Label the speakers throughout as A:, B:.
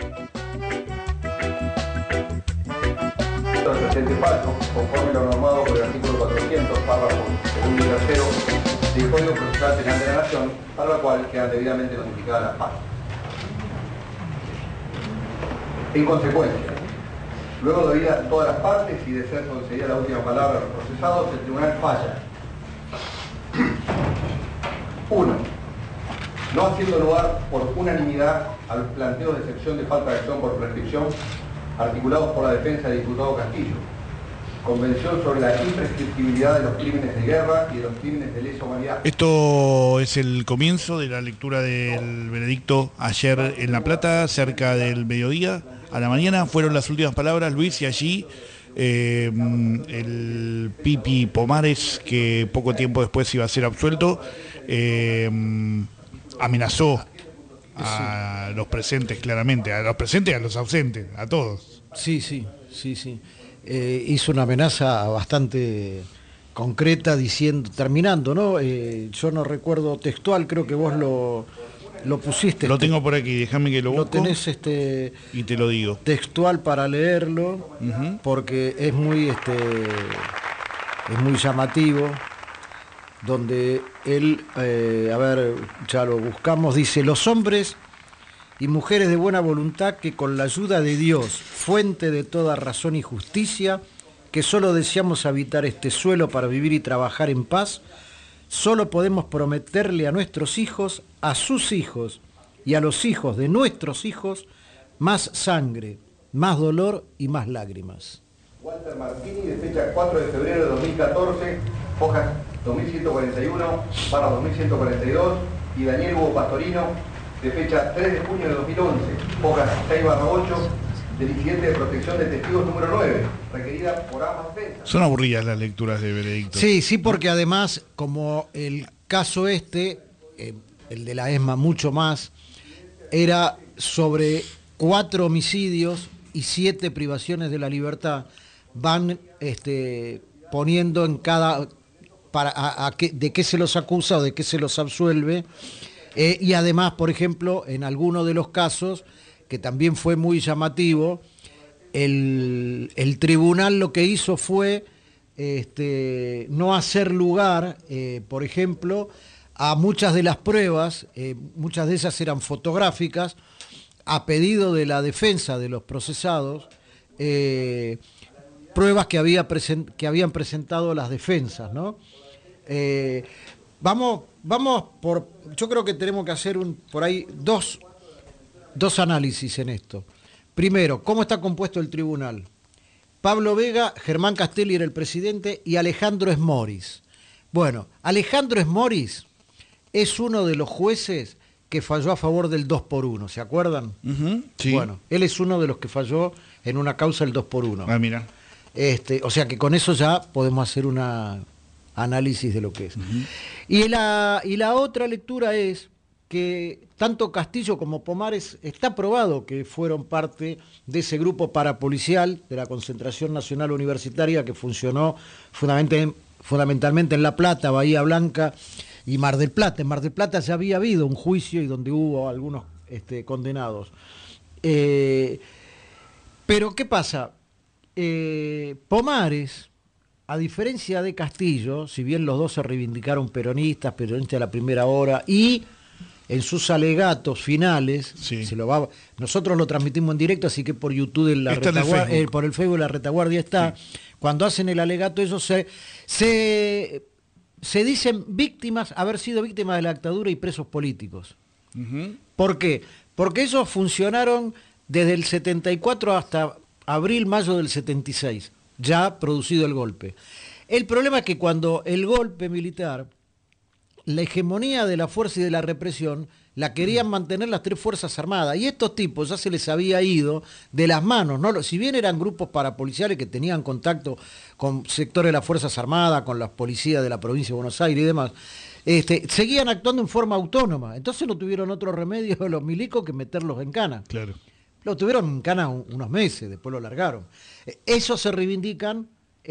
A: El presente fallo, conforme lo normado por el artículo 400, párrafos segundo y tercero del Código Procesal Penal de la Nación, para la cual quedan debidamente notificadas las partes. En consecuencia, luego de oídas todas las partes y de ser concedida la última palabra a los procesados, el tribunal falla. 1. No haciendo lugar por unanimidad a los planteos de excepción de falta de acción por prescripción articulados por la defensa del diputado Castillo. Convención sobre la imprescriptibilidad de los crímenes de guerra y de los crímenes de lesa humanidad.
B: Esto es el comienzo de la lectura del veredicto ayer en La Plata, cerca del mediodía. A la mañana fueron las últimas palabras, Luis, y allí el Pipi Pomares, que poco tiempo después iba a ser absuelto, amenazó a los presentes, claramente, a los presentes y a los ausentes, a todos.
C: Sí. Hizo una amenaza bastante concreta, diciendo, terminando, ¿no? Yo no recuerdo textual, creo que vos lo pusiste.
B: Lo tengo por aquí, déjame que lo busco.
C: Lo tenés
B: y te lo digo.
C: Textual para leerlo, porque es muy llamativo, donde él, ya lo buscamos, dice: los hombres y mujeres de buena voluntad que con la ayuda de Dios, fuente de toda razón y justicia, que solo deseamos habitar este suelo para vivir y trabajar en paz, solo podemos prometerle a nuestros hijos, a sus hijos y a los hijos de nuestros hijos, más sangre, más dolor y más lágrimas.
A: Walter Martini, de fecha 4 de febrero de 2014, hojas 2141/2142, y Daniel Hugo Pastorino, de fecha 3 de junio de 2011, hojas 6/8, del incidente de protección de testigos número 9, requerida por ambas defensas.
B: Son aburridas las lecturas de veredicto.
C: Sí, porque además, como el caso el de la ESMA mucho más, era sobre 4 homicidios y 7 privaciones de la libertad, van poniendo en cada de qué se los acusa o de qué se los absuelve, y además, por ejemplo, en alguno de los casos, que también fue muy llamativo, el tribunal lo que hizo fue no hacer lugar, por ejemplo, a muchas de las pruebas, muchas de esas eran fotográficas, a pedido de la defensa de los procesados, pruebas que habían presentado las defensas, ¿no? Yo creo que tenemos que hacer por ahí dos análisis en esto. Primero, ¿cómo está compuesto el tribunal? Pablo Vega, Germán Castelli era el presidente, y Alejandro Esmoris. Bueno, Alejandro Esmoris es uno de los jueces que falló a favor del 2x1, ¿se acuerdan?
B: Sí.
C: Bueno, él es uno de los que falló en una causa el 2x1.
B: Ah, mira.
C: O sea que con eso ya podemos hacer una análisis de lo que es. Y la otra lectura es que tanto Castillo como Pomares está probado que fueron parte de ese grupo parapolicial de la Concentración Nacional Universitaria que funcionó fundamentalmente en La Plata, Bahía Blanca y Mar del Plata. En Mar del Plata ya había habido un juicio y donde hubo algunos condenados. Pero ¿qué pasa? Pomares, a diferencia de Castillo, si bien los dos se reivindicaron peronistas de la primera hora, y en sus alegatos finales,
B: sí,
C: nosotros lo transmitimos en directo, así que por YouTube por el Facebook de La Retaguardia está, sí. Cuando hacen el alegato ellos se dicen haber sido víctimas de la dictadura y presos políticos. ¿Por qué? Porque ellos funcionaron desde el 74 hasta abril-mayo del 76, ya producido el golpe. El problema es que cuando el golpe militar, la hegemonía de la fuerza y de la represión, la querían mantener las 3 Fuerzas Armadas, y estos tipos ya se les había ido de las manos, ¿no? Si bien eran grupos parapoliciales que tenían contacto con sectores de las Fuerzas Armadas, con las policías de la provincia de Buenos Aires y demás, seguían actuando en forma autónoma. Entonces no tuvieron otro remedio los milicos que meterlos en cana.
B: Claro.
C: Lo tuvieron en cana unos meses, después lo largaron. Esos se reivindican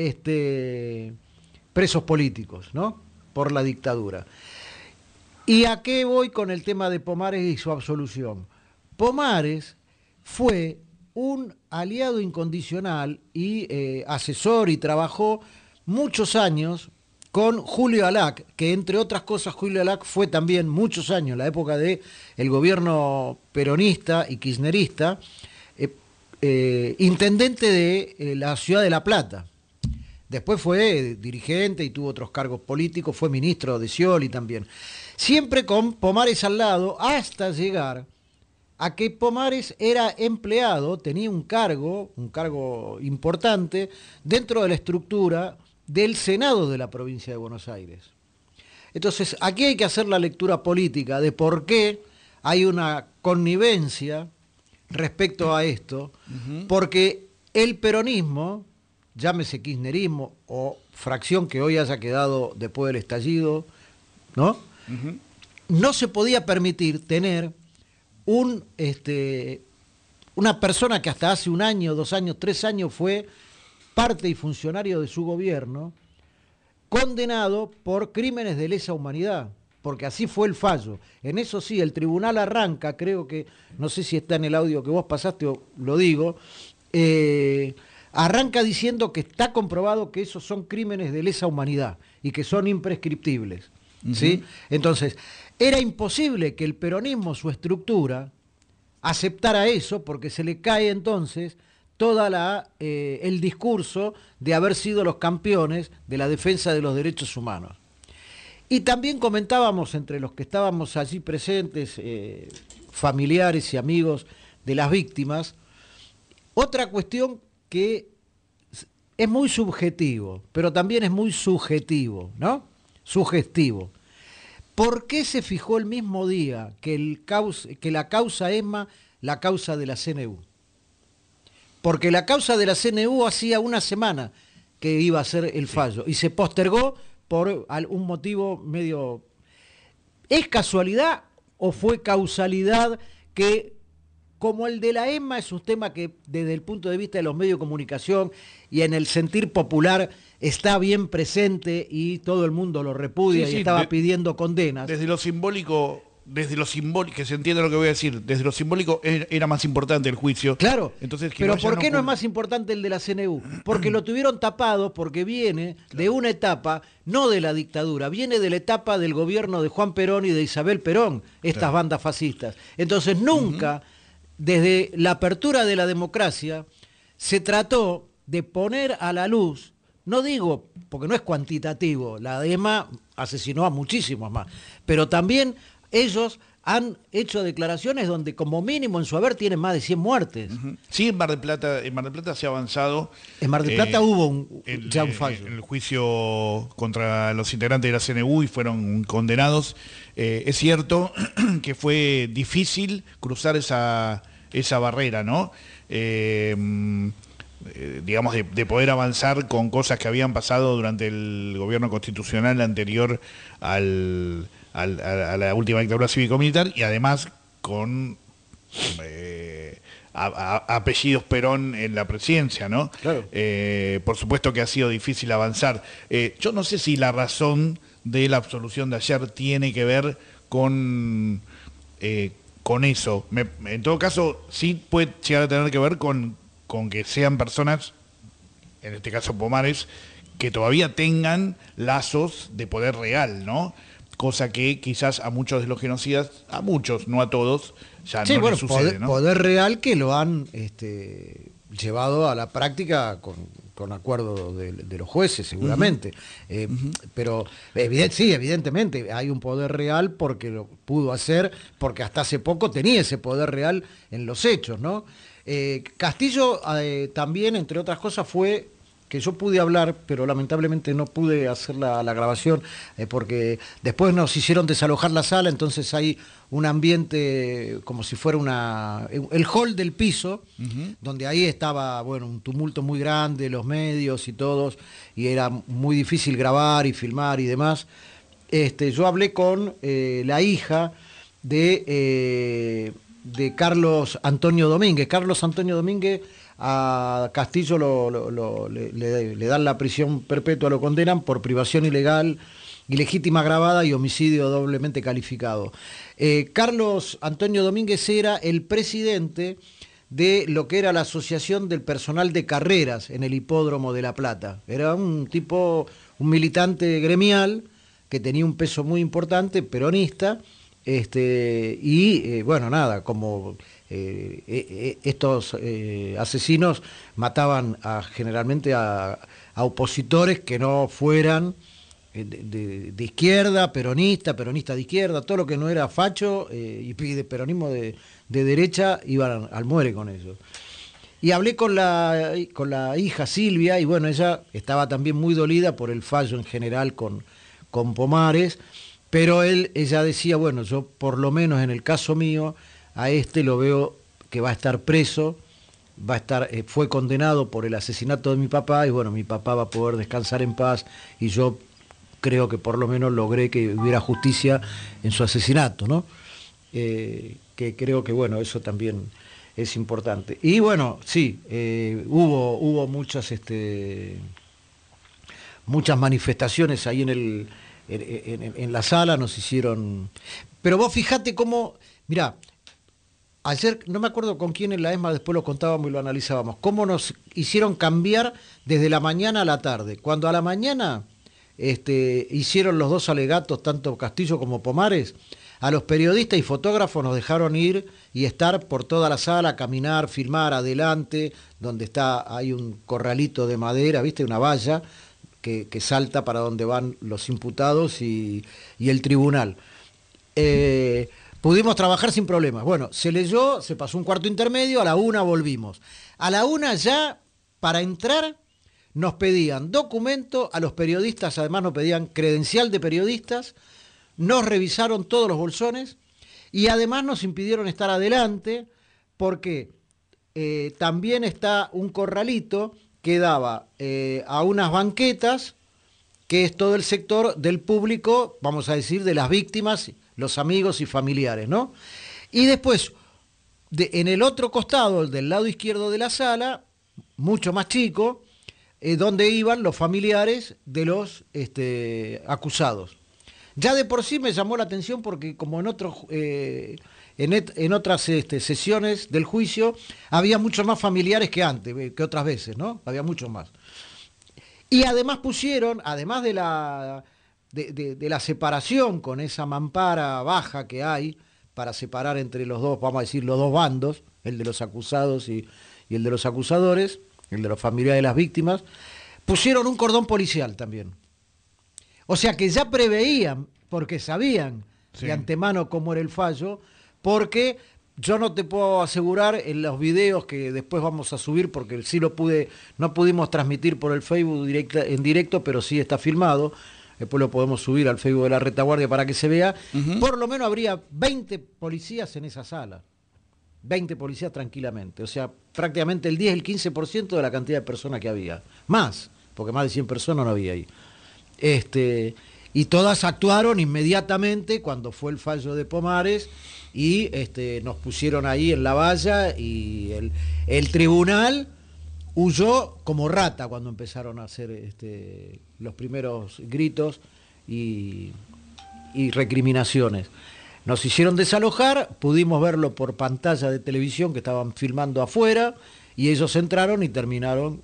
C: presos políticos, ¿no? Por la dictadura. ¿Y a qué voy con el tema de Pomares y su absolución? Pomares fue un aliado incondicional y asesor, y trabajó muchos años con Julio Alac, que entre otras cosas Julio Alac fue también muchos años, la época del gobierno peronista y kirchnerista, intendente de la ciudad de La Plata. Después fue dirigente y tuvo otros cargos políticos, fue ministro de Scioli también. Siempre con Pomares al lado, hasta llegar a que Pomares era empleado, tenía un cargo importante dentro de la estructura del Senado de la provincia de Buenos Aires. Entonces, aquí hay que hacer la lectura política de por qué hay una connivencia respecto a esto, porque el peronismo, llámese kirchnerismo o fracción que hoy haya quedado después del estallido, ¿no? No se podía permitir tener una persona que hasta hace 1 año, 2 años, 3 años fue parte y funcionario de su gobierno, condenado por crímenes de lesa humanidad, porque así fue el fallo. En eso sí, el tribunal arranca, creo que, no sé si está en el audio que vos pasaste o lo digo, arranca diciendo que está comprobado que esos son crímenes de lesa humanidad y que son imprescriptibles. ¿Sí? Entonces, era imposible que el peronismo, su estructura, aceptara eso, porque se le cae entonces toda el discurso de haber sido los campeones de la defensa de los derechos humanos. Y también comentábamos entre los que estábamos allí presentes, familiares y amigos de las víctimas, otra cuestión que es muy subjetivo, pero también es muy subjetivo, ¿no? Sugestivo. ¿Por qué se fijó el mismo día que la causa ESMA, la causa de la CNU? Porque la causa de la CNU hacía 1 semana que iba a ser el fallo y se postergó por un motivo medio... ¿Es casualidad o fue causalidad que, como el de la ESMA es un tema que desde el punto de vista de los medios de comunicación y en el sentir popular está bien presente y todo el mundo lo repudia y estaba pidiendo condenas?
B: Desde lo simbólico, que se entiende lo que voy a decir, desde lo simbólico era más importante el juicio.
C: Claro, entonces, pero ¿por qué no es más importante el de la CNU? Porque lo tuvieron tapado, porque viene de una etapa, no de la dictadura, viene de la etapa del gobierno de Juan Perón y de Isabel Perón, estas bandas fascistas. Entonces nunca, desde la apertura de la democracia, se trató de poner a la luz. No digo, porque no es cuantitativo, la ESMA asesinó a muchísimos más, pero también ellos han hecho declaraciones donde como mínimo en su haber tienen más de 100 muertes.
B: Sí, en Mar del Plata se ha avanzado.
C: En Mar del Plata hubo ya un fallo.
B: En el juicio contra los integrantes de la CNU y fueron condenados. Es cierto que fue difícil cruzar esa barrera, ¿no? Digamos, de poder avanzar con cosas que habían pasado durante el gobierno constitucional anterior a la última dictadura cívico-militar, y además con apellidos Perón en la presidencia, ¿no? Claro. Por supuesto que ha sido difícil avanzar. Yo no sé si la razón de la absolución de ayer tiene que ver con eso. En todo caso, sí puede llegar a tener que ver con que sean personas, en este caso Pomares, que todavía tengan lazos de poder real, ¿no? Cosa que quizás a muchos de los genocidas, a muchos, no a todos, ya no les sucede, ¿no?
C: Poder real que lo han llevado a la práctica con acuerdo de los jueces, seguramente. Pero sí, evidentemente, hay un poder real porque lo pudo hacer, porque hasta hace poco tenía ese poder real en los hechos, ¿no? Castillo también, entre otras cosas, fue que yo pude hablar, pero lamentablemente no pude hacer la grabación, porque después nos hicieron desalojar la sala, entonces hay un ambiente como si fuera el hall del piso, donde ahí estaba, bueno, un tumulto muy grande, los medios y todos, y era muy difícil grabar y filmar y demás. Yo hablé con la hija de Carlos Antonio Domínguez. Carlos Antonio Domínguez, a Castillo le dan la prisión perpetua, lo condenan por privación ilegal, ilegítima agravada y homicidio doblemente calificado. Carlos Antonio Domínguez era el presidente de lo que era la Asociación del Personal de Carreras en el Hipódromo de La Plata. Era un militante gremial que tenía un peso muy importante, peronista, bueno, nada, como estos asesinos mataban generalmente a opositores que no fueran de izquierda, peronista de izquierda, todo lo que no era facho y de peronismo de derecha, iban al muere con eso. Y hablé con la hija Silvia, y bueno, ella estaba también muy dolida por el fallo en general con Pomares, pero ella decía, bueno, yo por lo menos en el caso mío, a lo veo que va a estar preso, fue condenado por el asesinato de mi papá, y bueno, mi papá va a poder descansar en paz, y yo creo que por lo menos logré que hubiera justicia en su asesinato, ¿no? Que creo que, bueno, eso también es importante. Y bueno, sí, hubo muchas manifestaciones ahí en la sala, nos hicieron... Pero vos fijate cómo, mirá, ayer, no me acuerdo con quién en la ESMA, después lo contábamos y lo analizábamos, cómo nos hicieron cambiar desde la mañana a la tarde. Cuando a la mañana hicieron los dos alegatos, tanto Castillo como Pomares, a los periodistas y fotógrafos nos dejaron ir y estar por toda la sala, caminar, filmar adelante, donde hay un corralito de madera, ¿viste? Una valla que salta para donde van los imputados y el tribunal. Pudimos trabajar sin problemas. Bueno, se leyó, se pasó un cuarto intermedio, a la 1 volvimos. A la 1 ya, para entrar, nos pedían documento, a los periodistas además nos pedían credencial de periodistas, nos revisaron todos los bolsones y además nos impidieron estar adelante porque también está un corralito que daba a unas banquetas, que es todo el sector del público, vamos a decir, de las víctimas, los amigos y familiares, ¿no? Y después, en el otro costado, del lado izquierdo de la sala, mucho más chico, donde iban los familiares de los acusados. Ya de por sí me llamó la atención porque como en otras sesiones del juicio había muchos más familiares que antes, que otras veces, ¿no? Había muchos más. Y además pusieron, además de la separación con esa mampara baja que hay para separar entre los dos, vamos a decir, los dos bandos, el de los acusados y el de los acusadores, el de los familiares de las víctimas, pusieron un cordón policial también. O sea que ya preveían, porque sabían de antemano cómo era el fallo, porque yo no te puedo asegurar en los videos que después vamos a subir, porque sí no pudimos transmitir por el Facebook en directo, pero sí está filmado, después lo podemos subir al Facebook de la Retaguardia para que se vea, por lo menos habría 20 policías en esa sala, 20 policías tranquilamente, o sea, prácticamente el 10, el 15% de la cantidad de personas que había, más, porque más de 100 personas no había ahí. Y todas actuaron inmediatamente cuando fue el fallo de Pomares y nos pusieron ahí en la valla y el tribunal huyó como rata cuando empezaron a hacer los primeros gritos y recriminaciones. Nos hicieron desalojar, pudimos verlo por pantalla de televisión que estaban filmando afuera y ellos entraron y terminaron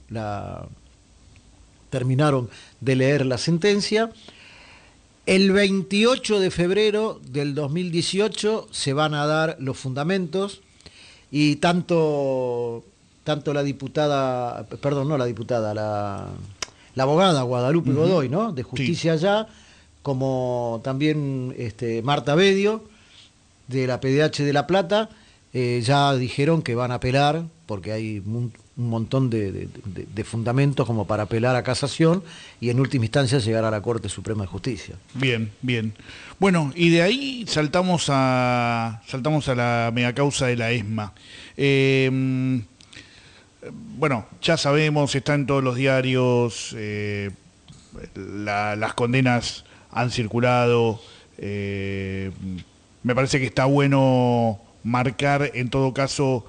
C: de leer la sentencia. El 28 de febrero del 2018 se van a dar los fundamentos y tanto la diputada, perdón, no la diputada, la abogada Guadalupe Godoy, ¿no? De Justicia Allá, como también Marta Bedio, de la PDH de La Plata, ya dijeron que van a apelar, porque hay un montón de fundamentos como para apelar a casación y en última instancia llegar a la Corte Suprema de Justicia.
B: Bien, bien. Bueno, y de ahí saltamos a la megacausa de la ESMA. Bueno, ya sabemos, está en todos los diarios, las condenas han circulado, me parece que está bueno marcar en todo caso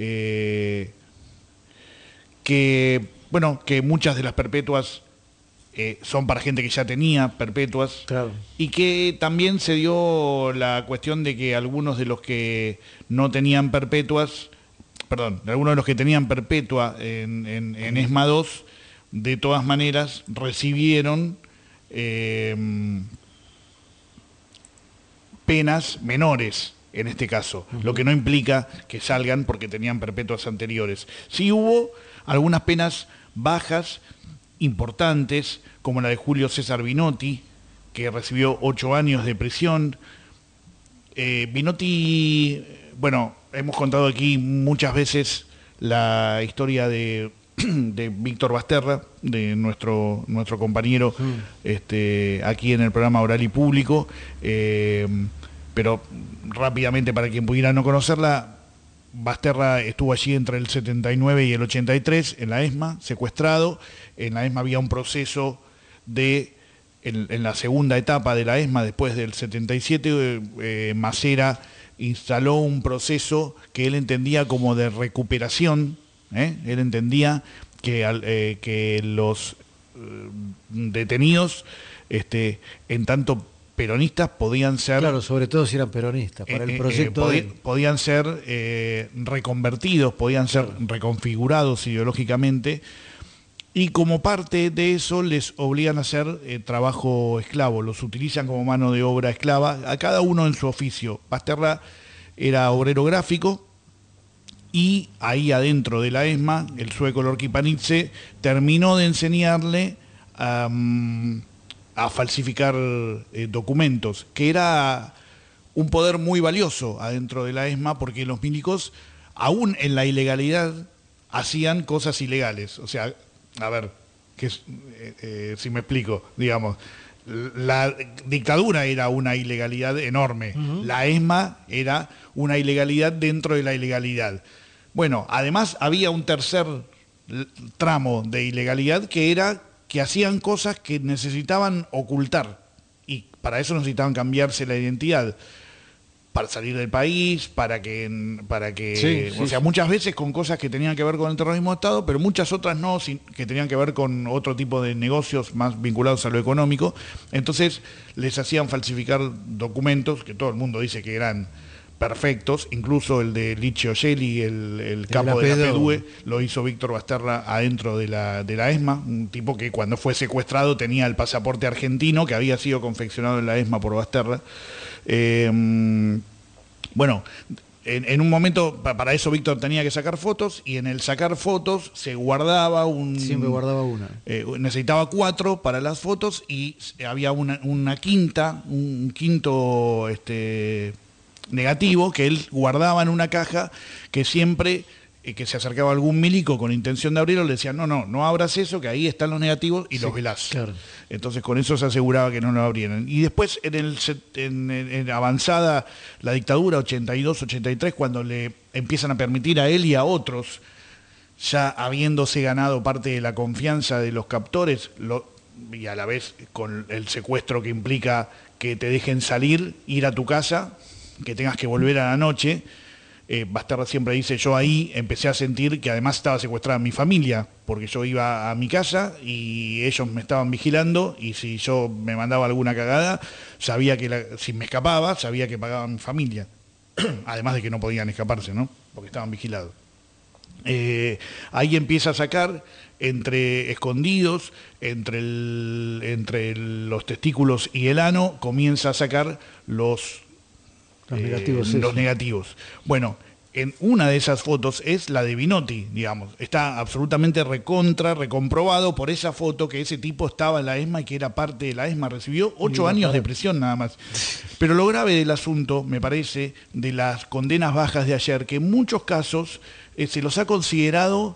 B: que muchas de las perpetuas son para gente que ya tenía perpetuas,
C: claro.
B: Y que también se dio la cuestión de que algunos de los que no tenían perpetuas perdón, de algunos de los que tenían perpetua en ESMA 2, de todas maneras recibieron penas menores en este caso, lo que no implica que salgan porque tenían perpetuas anteriores. Sí hubo algunas penas bajas importantes, como la de Julio César Binotti, que recibió 8 años de prisión. Binotti, bueno, hemos contado aquí muchas veces la historia de Víctor Basterra, de nuestro compañero aquí en el programa Oral y Público, pero rápidamente para quien pudiera no conocerla, Basterra estuvo allí entre el 79 y el 83 en la ESMA, secuestrado. En la ESMA había un proceso en la segunda etapa de la ESMA, después del 77, Macera instaló un proceso que él entendía como de recuperación. Él entendía que los detenidos, en tanto peronistas, podían ser...
C: Claro, sobre todo si eran peronistas, para el proyecto
B: podían ser reconvertidos, podían ser reconfigurados ideológicamente, y como parte de eso les obligan a hacer trabajo esclavo, los utilizan como mano de obra esclava, a cada uno en su oficio. Basterra era obrero gráfico, y ahí adentro de la ESMA, el sueco Lorki Panizze terminó de enseñarle a falsificar documentos, que era un poder muy valioso adentro de la ESMA, porque los milicos, aún en la ilegalidad, hacían cosas ilegales. O sea, a ver, si me explico, digamos, la dictadura era una ilegalidad enorme, la ESMA era una ilegalidad dentro de la ilegalidad. Bueno, además había un tercer tramo de ilegalidad, que era que hacían cosas que necesitaban ocultar, y para eso necesitaban cambiarse la identidad, para salir del país, para que o sea, muchas veces con cosas que tenían que ver con el terrorismo de Estado, pero muchas otras no, que tenían que ver con otro tipo de negocios más vinculados a lo económico. Entonces les hacían falsificar documentos que todo el mundo dice que eran perfectos, incluso el de Licio Gelli, el capo de la PDUE, lo hizo Víctor Basterra adentro de la ESMA, un tipo que cuando fue secuestrado tenía el pasaporte argentino, que había sido confeccionado en la ESMA por Basterra. Bueno, en un momento, para eso Víctor tenía que sacar fotos, y en el sacar fotos se guardaba
C: siempre guardaba una.
B: Necesitaba 4 para las fotos, y había un quinto negativo que él guardaba en una caja, que siempre que se acercaba algún milico con intención de abrirlo, le decían, no abras eso, que ahí están los negativos y los velás. Claro. Entonces con eso se aseguraba que no lo abrieran. Y después en avanzada la dictadura, 82, 83, cuando le empiezan a permitir a él y a otros, ya habiéndose ganado parte de la confianza de los captores, y a la vez con el secuestro que implica que te dejen salir, ir a tu casa, que tengas que volver a la noche. Basterra siempre dice, yo ahí empecé a sentir que además estaba secuestrada mi familia, porque yo iba a mi casa y ellos me estaban vigilando, y si yo me mandaba alguna cagada, sabía que si me escapaba, sabía que pagaba mi familia. Además de que no podían escaparse, ¿no? Porque estaban vigilados. Ahí empieza a sacar, escondidos, entre los testículos y el ano, comienza a sacar los negativos. Bueno, en una de esas fotos es la de Binotti, digamos. Está absolutamente recomprobado por esa foto que ese tipo estaba en la ESMA y que era parte de la ESMA. Recibió 8 años de prisión nada más. Pero lo grave del asunto, me parece, de las condenas bajas de ayer, que en muchos casos se los ha considerado...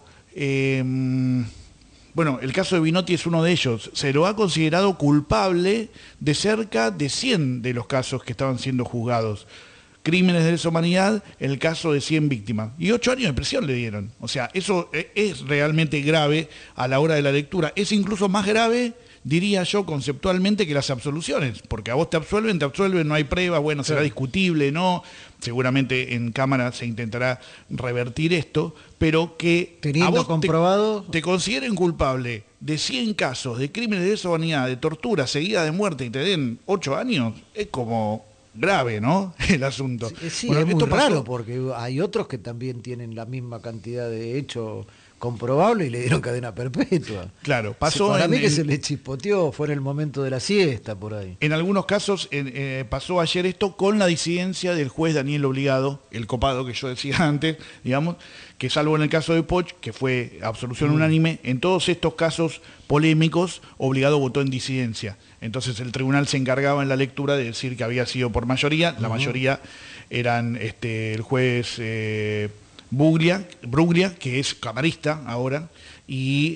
B: Bueno, el caso de Binotti es uno de ellos. Se lo ha considerado culpable de cerca de 100 de los casos que estaban siendo juzgados. Crímenes de lesa humanidad, el caso de 100 víctimas. Y 8 años de prisión le dieron. O sea, eso es realmente grave a la hora de la lectura. Es incluso más grave, diría yo, conceptualmente, que las absoluciones. Porque a vos te absuelven, no hay prueba, bueno, será discutible, ¿no? Seguramente en Cámara se intentará revertir esto, pero que
C: teniendo a vos comprobado
B: te consideren culpable de 100 casos de crímenes de lesa humanidad, de tortura seguida de muerte, y te den 8 años, es como grave, ¿no? El asunto.
C: Sí, bueno, es muy raro porque hay otros que también tienen la misma cantidad de hechos comprobable y le dieron cadena perpetua.
B: Claro, pasó
C: para mí que se le chispoteó, fue en el momento de la siesta por ahí.
B: En algunos casos pasó ayer esto con la disidencia del juez Daniel Obligado, el copado que yo decía antes, digamos, que salvo en el caso de Poch, que fue absolución unánime, en todos estos casos polémicos, Obligado votó en disidencia. Entonces el tribunal se encargaba en la lectura de decir que había sido por mayoría, la mayoría eran el juez Bruglia, que es camarista ahora, y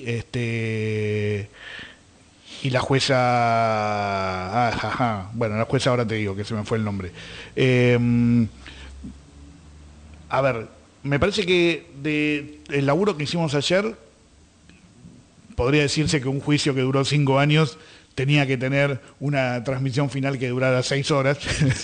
B: la jueza, bueno, la jueza ahora te digo que se me fue el nombre. A ver, me parece que el laburo que hicimos ayer, podría decirse que un juicio que duró 5 años tenía que tener una transmisión final que durara 6 horas.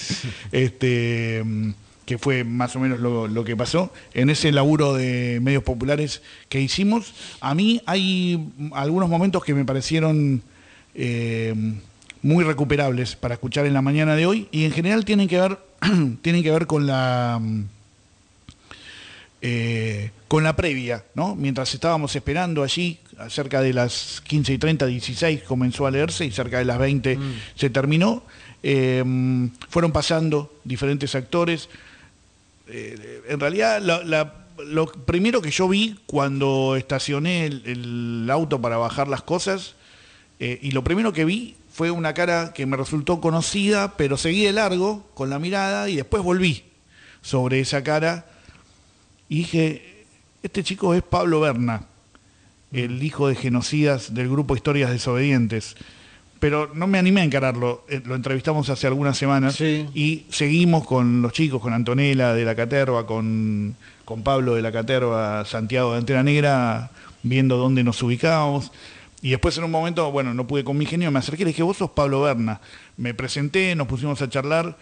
B: Que fue más o menos lo que pasó en ese laburo de medios populares que hicimos. A mí hay algunos momentos que me parecieron muy recuperables para escuchar en la mañana de hoy, y en general tienen que ver con la previa, ¿no? Mientras estábamos esperando allí, cerca de las 15:30, 16 comenzó a leerse y cerca de las 20 se terminó. Fueron pasando diferentes actores. En realidad, lo primero que yo vi cuando estacioné el auto para bajar las cosas, y lo primero que vi fue una cara que me resultó conocida, pero seguí de largo con la mirada y después volví sobre esa cara y dije, este chico es Pablo Berna, el hijo de genocidas del grupo Historias Desobedientes. Pero no me animé a encararlo, lo entrevistamos hace algunas semanas, sí. Y seguimos con los chicos, con Antonella de la Caterva, con Pablo de la Caterva, Santiago de Antena Negra, viendo dónde nos ubicábamos. Y después en un momento, bueno, no pude con mi genio, me acerqué y le dije, vos sos Pablo Berna. Me presenté, nos pusimos a charlar,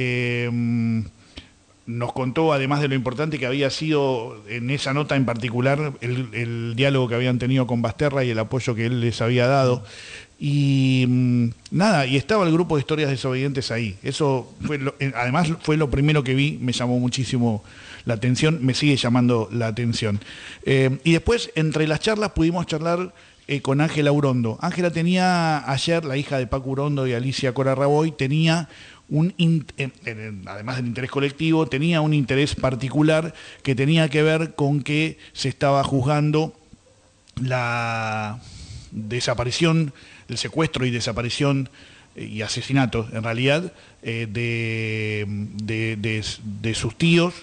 B: nos contó, además de lo importante que había sido en esa nota en particular, el diálogo que habían tenido con Basterra y el apoyo que él les había dado. Y nada, y estaba el grupo de Historias Desobedientes ahí. Eso fue además fue lo primero que vi, me llamó muchísimo la atención, me sigue llamando la atención. Y después, entre las charlas, pudimos charlar con Ángela Urondo. Ángela tenía ayer, la hija de Paco Urondo y Alicia Cora Raboy, tenía además del interés colectivo, tenía un interés particular que tenía que ver con que se estaba juzgando la desaparición, el secuestro y desaparición y asesinato, en realidad, de sus tíos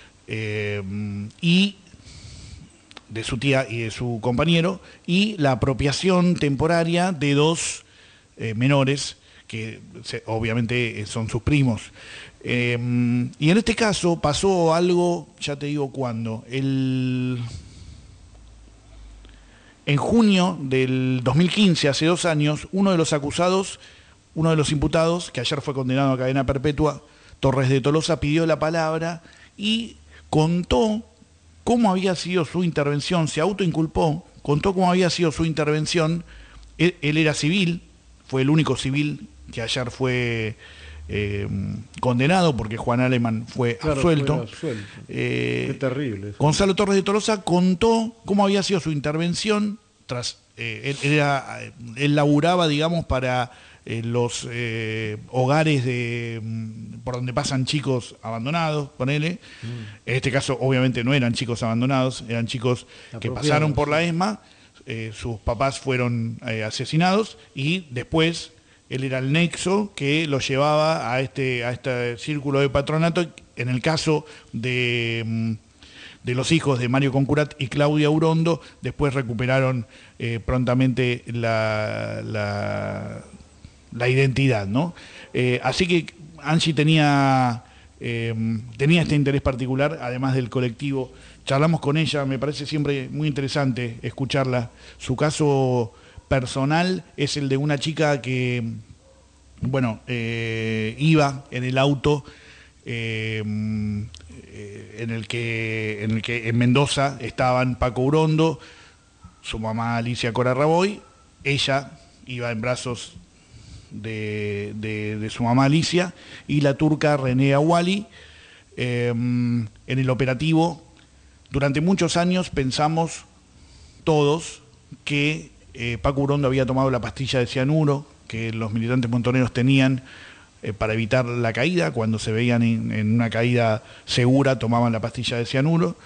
B: y de su tía y de su compañero, y la apropiación temporaria de 2 menores, que obviamente son sus primos. Y en este caso pasó algo, ya te digo cuándo, en junio del 2015, hace 2 años, uno de los imputados, que ayer fue condenado a cadena perpetua, Torres de Tolosa, pidió la palabra y contó cómo había sido su intervención, se autoinculpó, contó cómo había sido su intervención. Él era civil, fue el único civil que ayer fue condenado, porque Juan Alemán fue absuelto.
D: Qué terrible eso.
B: Gonzalo Torres de Tolosa contó cómo había sido su intervención. Él laburaba, digamos, para los hogares por donde pasan chicos abandonados, ponele. En este caso, obviamente, no eran chicos abandonados, eran chicos que pasaron por la ESMA, sus papás fueron asesinados y después él era el nexo que lo llevaba a este círculo de patronato. En el caso de los hijos de Mario Concurat y Claudia Urondo, después recuperaron prontamente la identidad, ¿no? Así que Angie tenía este interés particular, además del colectivo. Charlamos con ella, me parece siempre muy interesante escucharla. Su caso personal es el de una chica que, bueno, iba en el auto en el que en Mendoza estaban Paco Urondo, su mamá Alicia Cora Raboy, ella iba en brazos de su mamá Alicia y la turca René Awali. En el operativo, durante muchos años pensamos todos que Paco Urondo había tomado la pastilla de cianuro que los militantes montoneros tenían para evitar la caída. Cuando se veían en una caída segura tomaban la pastilla de cianuro,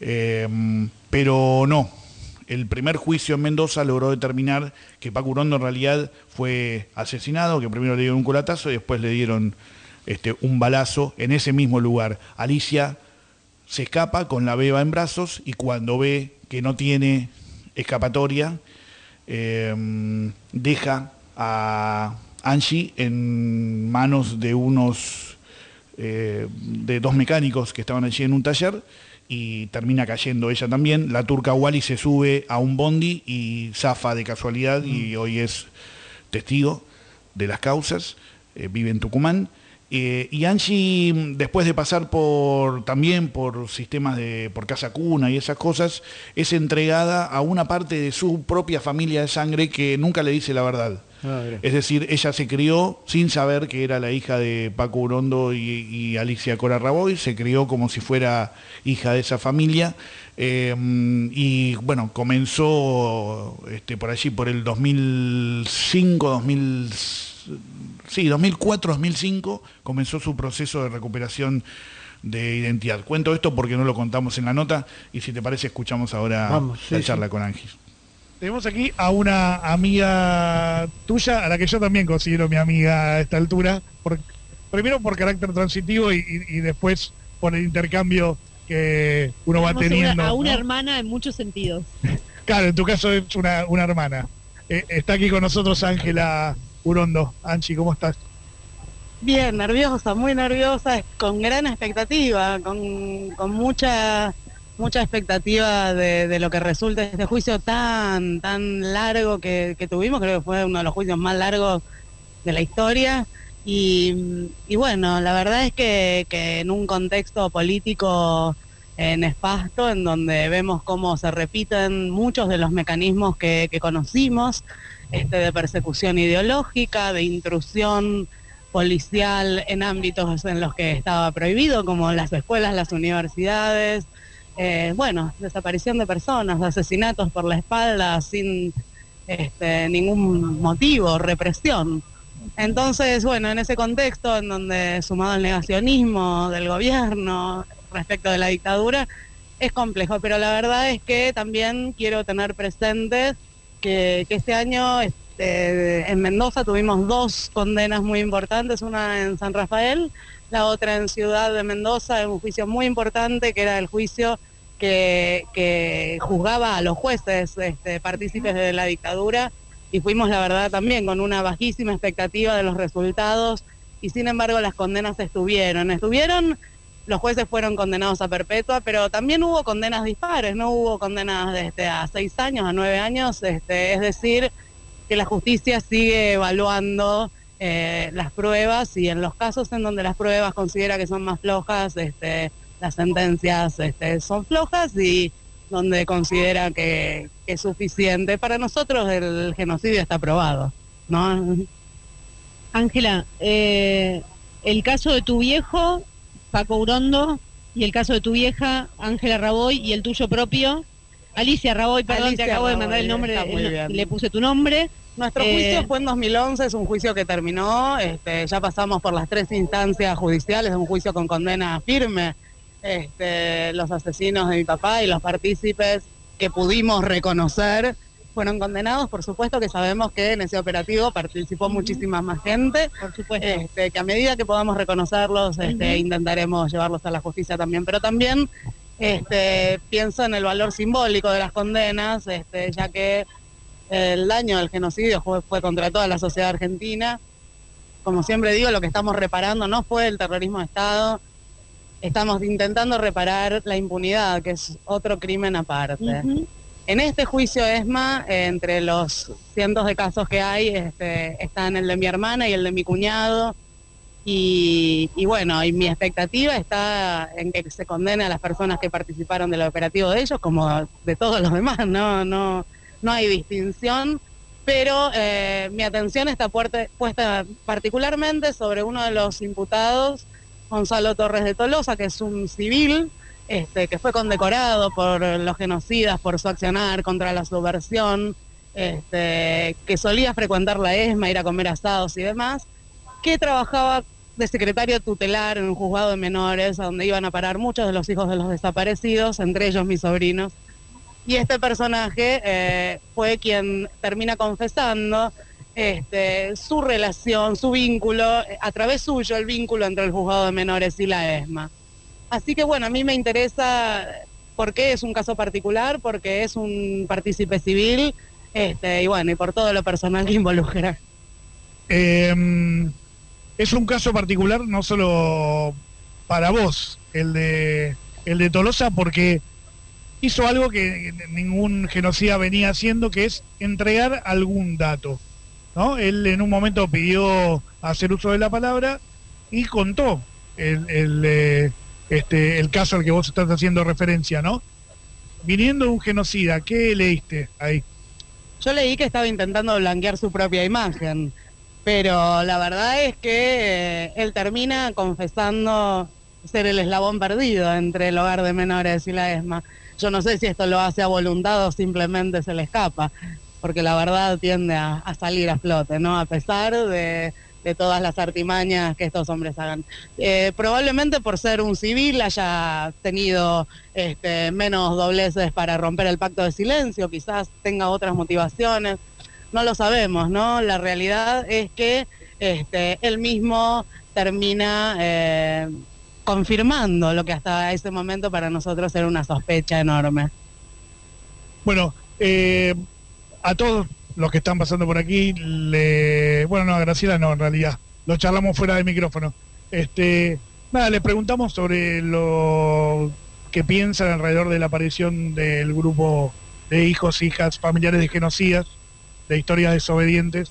B: pero no. El primer juicio en Mendoza logró determinar que Paco Urondo en realidad fue asesinado, que primero le dieron un culatazo y después le dieron un balazo en ese mismo lugar. Alicia se escapa con la beba en brazos y cuando ve que no tiene escapatoria, deja a Angie en manos de de dos mecánicos que estaban allí en un taller y termina cayendo ella también. La turca Wally se sube a un bondi y zafa de casualidad y hoy es testigo de las causas, vive en Tucumán. Y Angie, después de pasar también por sistemas por casa cuna y esas cosas, es entregada a una parte de su propia familia de sangre que nunca le dice la verdad. Es decir, ella se crió sin saber que era la hija de Paco Urondo y Alicia Cora Raboy, se crió como si fuera hija de esa familia. Y bueno, comenzó por allí, por el 2004-2005, comenzó su proceso de recuperación de identidad. Cuento esto porque no lo contamos en la nota y si te parece escuchamos ahora la charla con Ángel.
E: Tenemos aquí a una amiga tuya, a la que yo también considero mi amiga a esta altura, primero por carácter transitivo y después por el intercambio que uno va teniendo.
F: A una hermana en muchos sentidos.
E: Claro, en tu caso es una hermana. Está aquí con nosotros Ángela Urondo. Anchi, ¿cómo estás?
G: Bien, nerviosa, muy nerviosa, con gran expectativa, con mucha expectativa de lo que resulta de este juicio tan largo que tuvimos. Creo que fue uno de los juicios más largos de la historia. Y bueno, la verdad es que en un contexto político nefasto, en donde vemos cómo se repiten muchos de los mecanismos que conocimos, de persecución ideológica, de intrusión policial en ámbitos en los que estaba prohibido, como las escuelas, las universidades, desaparición de personas, asesinatos por la espalda sin ningún motivo, represión. Entonces, bueno, en ese contexto, en donde sumado al negacionismo del gobierno respecto de la dictadura, es complejo, pero la verdad es que también quiero tener presente que este año en Mendoza tuvimos dos condenas muy importantes, una en San Rafael, la otra en Ciudad de Mendoza, en un juicio muy importante que era el juicio que juzgaba a los jueces partícipes de la dictadura, y fuimos, la verdad, también con una bajísima expectativa de los resultados, y sin embargo las condenas estuvieron, los jueces fueron condenados a perpetua, pero también hubo condenas dispares, no hubo condenas a 6 años, a 9 años, es decir, que la justicia sigue evaluando las pruebas, y en los casos en donde las pruebas considera que son más flojas, las sentencias son flojas, y donde considera que es suficiente. Para nosotros el genocidio está aprobado, ¿no?
F: Ángela, el caso de tu viejo, Paco Urondo, y el caso de tu vieja, Ángela Raboy, y el tuyo propio, Alicia Raboy, perdón, te acabo de mandar el nombre, le puse tu nombre.
G: Nuestro juicio fue en 2011, es un juicio que terminó, ya pasamos por las 3 instancias judiciales, un juicio con condena firme. Los asesinos de mi papá y los partícipes que pudimos reconocer fueron condenados. Por supuesto que sabemos que en ese operativo participó muchísima más gente,
F: por supuesto,
G: que a medida que podamos reconocerlos intentaremos llevarlos a la justicia también, pero también pienso en el valor simbólico de las condenas, ya que el daño del genocidio fue contra toda la sociedad argentina. Como siempre digo, lo que estamos reparando no fue el terrorismo de Estado, estamos intentando reparar la impunidad, que es otro crimen aparte. En este juicio ESMA, entre los cientos de casos que hay, están el de mi hermana y el de mi cuñado, y bueno, y mi expectativa está en que se condene a las personas que participaron del operativo de ellos, como de todos los demás, no hay distinción, pero mi atención está puesta particularmente sobre uno de los imputados, Gonzalo Torres de Tolosa, que es un civil, que fue condecorado por los genocidas por su accionar contra la subversión, que solía frecuentar la ESMA, ir a comer asados y demás, que trabajaba de secretario tutelar en un juzgado de menores, a donde iban a parar muchos de los hijos de los desaparecidos, entre ellos mis sobrinos. Y este personaje fue quien termina confesando su relación, su vínculo, a través suyo el vínculo entre el juzgado de menores y la ESMA. Así que bueno, a mí me interesa porque es un caso particular, porque es un partícipe civil, y bueno, y por todo lo personal que involucra.
E: Es un caso particular no solo para vos, el de Tolosa, porque hizo algo que ningún genocida venía haciendo, que es entregar algún dato, ¿no? Él en un momento pidió hacer uso de la palabra y contó el caso al que vos estás haciendo referencia, ¿no? Viniendo de un genocida, ¿qué leíste ahí?
G: Yo leí que estaba intentando blanquear su propia imagen, pero la verdad es que él termina confesando ser el eslabón perdido entre el hogar de menores y la ESMA. Yo no sé si esto lo hace a voluntad o simplemente se le escapa, porque la verdad tiende a salir a flote, ¿no? A pesar de todas las artimañas que estos hombres hagan. Probablemente por ser un civil haya tenido menos dobleces para romper el pacto de silencio, quizás tenga otras motivaciones, no lo sabemos, ¿no? La realidad es que él mismo termina confirmando lo que hasta ese momento para nosotros era una sospecha enorme.
E: Bueno, a todos los que están pasando por aquí, bueno, no, a Graciela no, en realidad, lo charlamos fuera del micrófono. Nada, les preguntamos sobre lo que piensan alrededor de la aparición del grupo de hijos, hijas, familiares de genocidas, de historias desobedientes.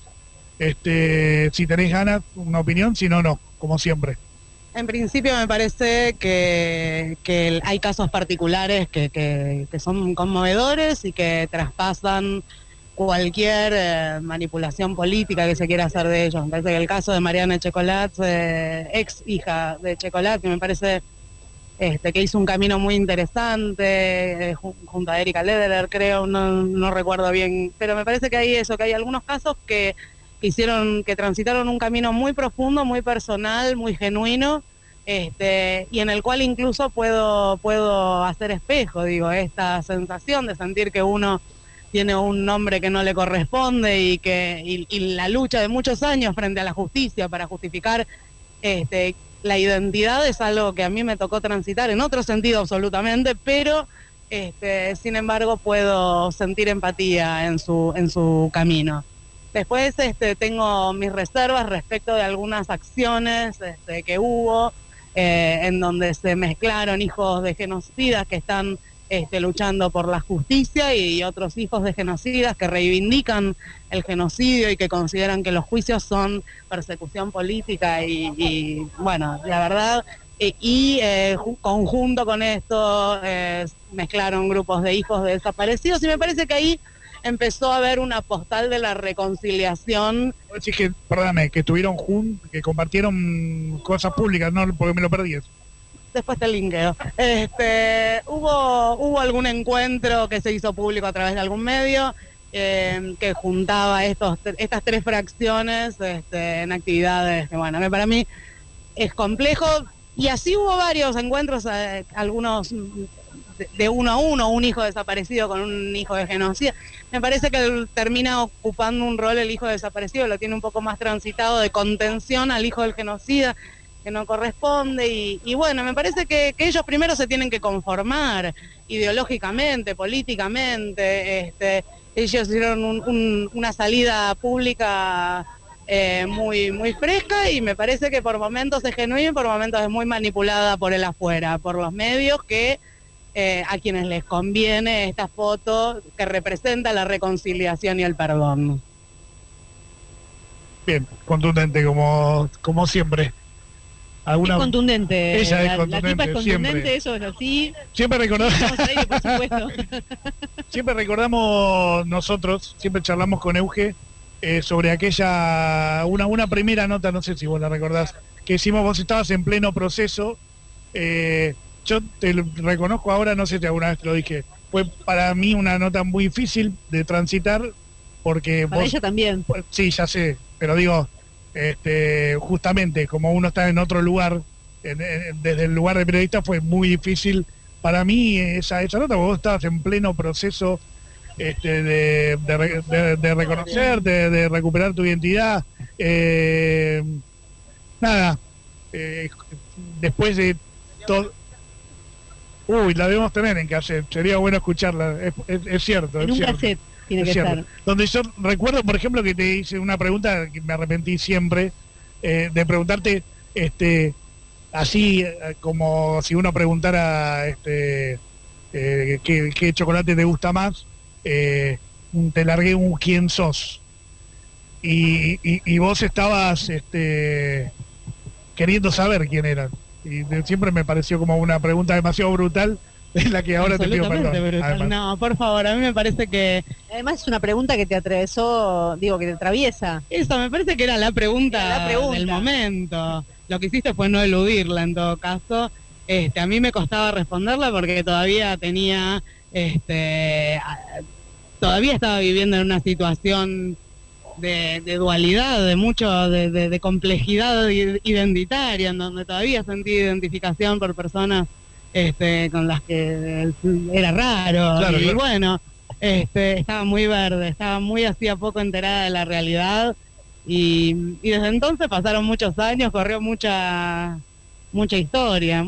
E: Si tenéis ganas, una opinión, si no, no, como siempre.
G: En principio me parece que hay casos particulares que son conmovedores y que traspasan cualquier manipulación política que se quiera hacer de ellos. Me parece que el caso de Mariana Echecolat, ex hija de Echecolat, que me parece que hizo un camino muy interesante, junto a Erika Lederer, creo, no recuerdo bien, pero me parece que hay algunos casos que transitaron un camino muy profundo, muy personal, muy genuino, y en el cual incluso puedo hacer espejo, digo, esta sensación de sentir que uno tiene un nombre que no le corresponde y la lucha de muchos años frente a la justicia para justificar la identidad es algo que a mí me tocó transitar en otro sentido absolutamente, pero sin embargo puedo sentir empatía en su camino. Después tengo mis reservas respecto de algunas acciones que hubo, en donde se mezclaron hijos de genocidas que están luchando por la justicia y otros hijos de genocidas que reivindican el genocidio y que consideran que los juicios son persecución política y bueno, la verdad, conjunto con esto mezclaron grupos de hijos de desaparecidos y me parece que ahí empezó a haber una postal de la reconciliación.
E: Sí, perdóname, que estuvieron juntos, que compartieron cosas públicas, no, porque me lo perdí eso.
G: Después te linkeo. Hubo algún encuentro que se hizo público a través de algún medio que juntaba estas tres fracciones en actividades que, bueno, para mí es complejo. Y así hubo varios encuentros, algunos de uno a uno, un hijo desaparecido con un hijo de genocida. Me parece que él termina ocupando un rol, el hijo desaparecido, lo tiene un poco más transitado de contención al hijo del genocida, que no corresponde, y bueno, me parece que ellos primero se tienen que conformar ideológicamente, políticamente. Ellos hicieron una salida pública muy, muy fresca y me parece que por momentos es genuina y por momentos es muy manipulada por el afuera, por los medios que a quienes les conviene esta foto que representa la reconciliación y el perdón.
E: Bien, contundente como siempre.
F: Es contundente.
E: Ella es contundente.
F: La tipa es contundente,
E: siempre.
F: eso es así.
E: Siempre recordamos.
F: Por supuesto.
E: Siempre recordamos nosotros, siempre charlamos con Euge sobre una primera nota, no sé si vos la recordás, que hicimos, vos estabas en pleno proceso. Yo te lo reconozco ahora, no sé si alguna vez te lo dije, fue para mí una nota muy difícil de transitar, porque
F: para
E: vos...
F: ella también.
E: Sí, ya sé, pero digo, justamente como uno está en otro lugar, desde el lugar de periodista fue muy difícil para mí esa nota, porque vos estabas en pleno proceso de reconocerte, de recuperar tu identidad. Nada, después de todo... Uy, la debemos tener en cassette, sería bueno escucharla, es cierto.
F: En un cassette tiene que estar.
E: Donde yo recuerdo, por ejemplo, que te hice una pregunta que me arrepentí siempre, de preguntarte, así como si uno preguntara qué chocolate te gusta más, te largué un quién sos. Y vos estabas queriendo saber quién eran. Y siempre me pareció como una pregunta demasiado brutal, en la que ahora te pido perdón.
G: No, por favor, a mí me parece que...
F: Además es una pregunta que te atravesó, digo, que te atraviesa.
G: Eso, me parece que era la pregunta del momento. Lo que hiciste fue no eludirla en todo caso. A mí me costaba responderla porque todavía tenía... todavía estaba viviendo en una situación de dualidad, de complejidad identitaria, en donde todavía sentí identificación por personas con las que era raro.
E: Claro,
G: y
E: claro.
G: Bueno, estaba muy verde, estaba muy hacía poco enterada de la realidad y desde entonces pasaron muchos años, corrió mucha historia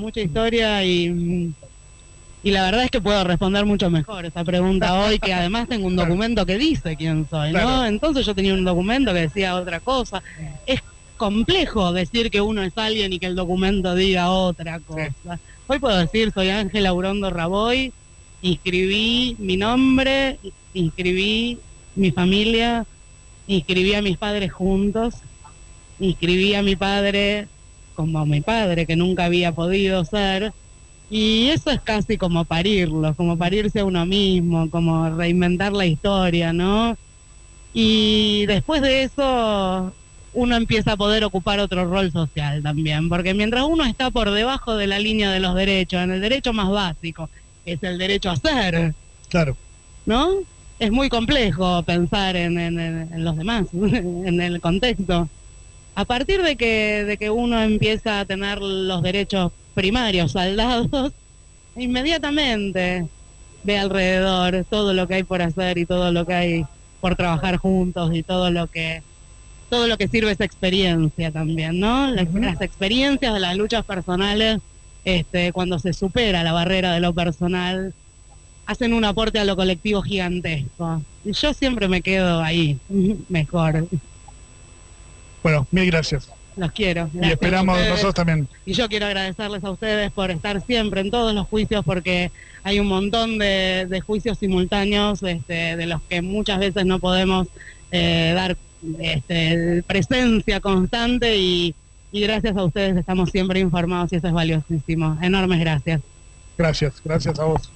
G: y la verdad es que puedo responder mucho mejor esa pregunta hoy, que además tengo un documento que dice quién soy, ¿no?
E: Claro.
G: Entonces yo tenía un documento que decía otra cosa. Es complejo decir que uno es alguien y que el documento diga otra cosa. Sí. Hoy puedo decir, soy Ángela Urondo Raboy, inscribí mi nombre, inscribí mi familia, inscribí a mis padres juntos, inscribí a mi padre como mi padre, que nunca había podido ser. Y eso es casi como parirlo, como parirse a uno mismo, como reinventar la historia, ¿no? Y después de eso uno empieza a poder ocupar otro rol social también, porque mientras uno está por debajo de la línea de los derechos, en el derecho más básico, que es el derecho a ser,
E: Claro.
G: ¿no? Es muy complejo pensar en los demás, en el contexto. A partir de que uno empieza a tener los derechos primarios saldados, inmediatamente ve alrededor todo lo que hay por hacer y todo lo que hay por trabajar juntos y todo lo que sirve esa experiencia también, ¿no? Las experiencias de las luchas personales, cuando se supera la barrera de lo personal, hacen un aporte a lo colectivo gigantesco. Y yo siempre me quedo ahí, mejor.
E: Bueno, mil gracias.
G: Los quiero.
E: Y esperamos nosotros también.
G: Y yo quiero agradecerles a ustedes por estar siempre en todos los juicios, porque hay un montón de juicios simultáneos, de los que muchas veces no podemos dar presencia constante y gracias a ustedes estamos siempre informados y eso es valiosísimo. Enormes gracias.
E: Gracias a vos.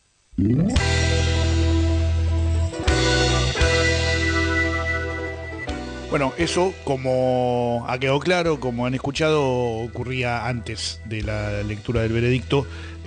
E: Bueno, eso, como ha quedado claro, como han escuchado, ocurría antes de la lectura del veredicto.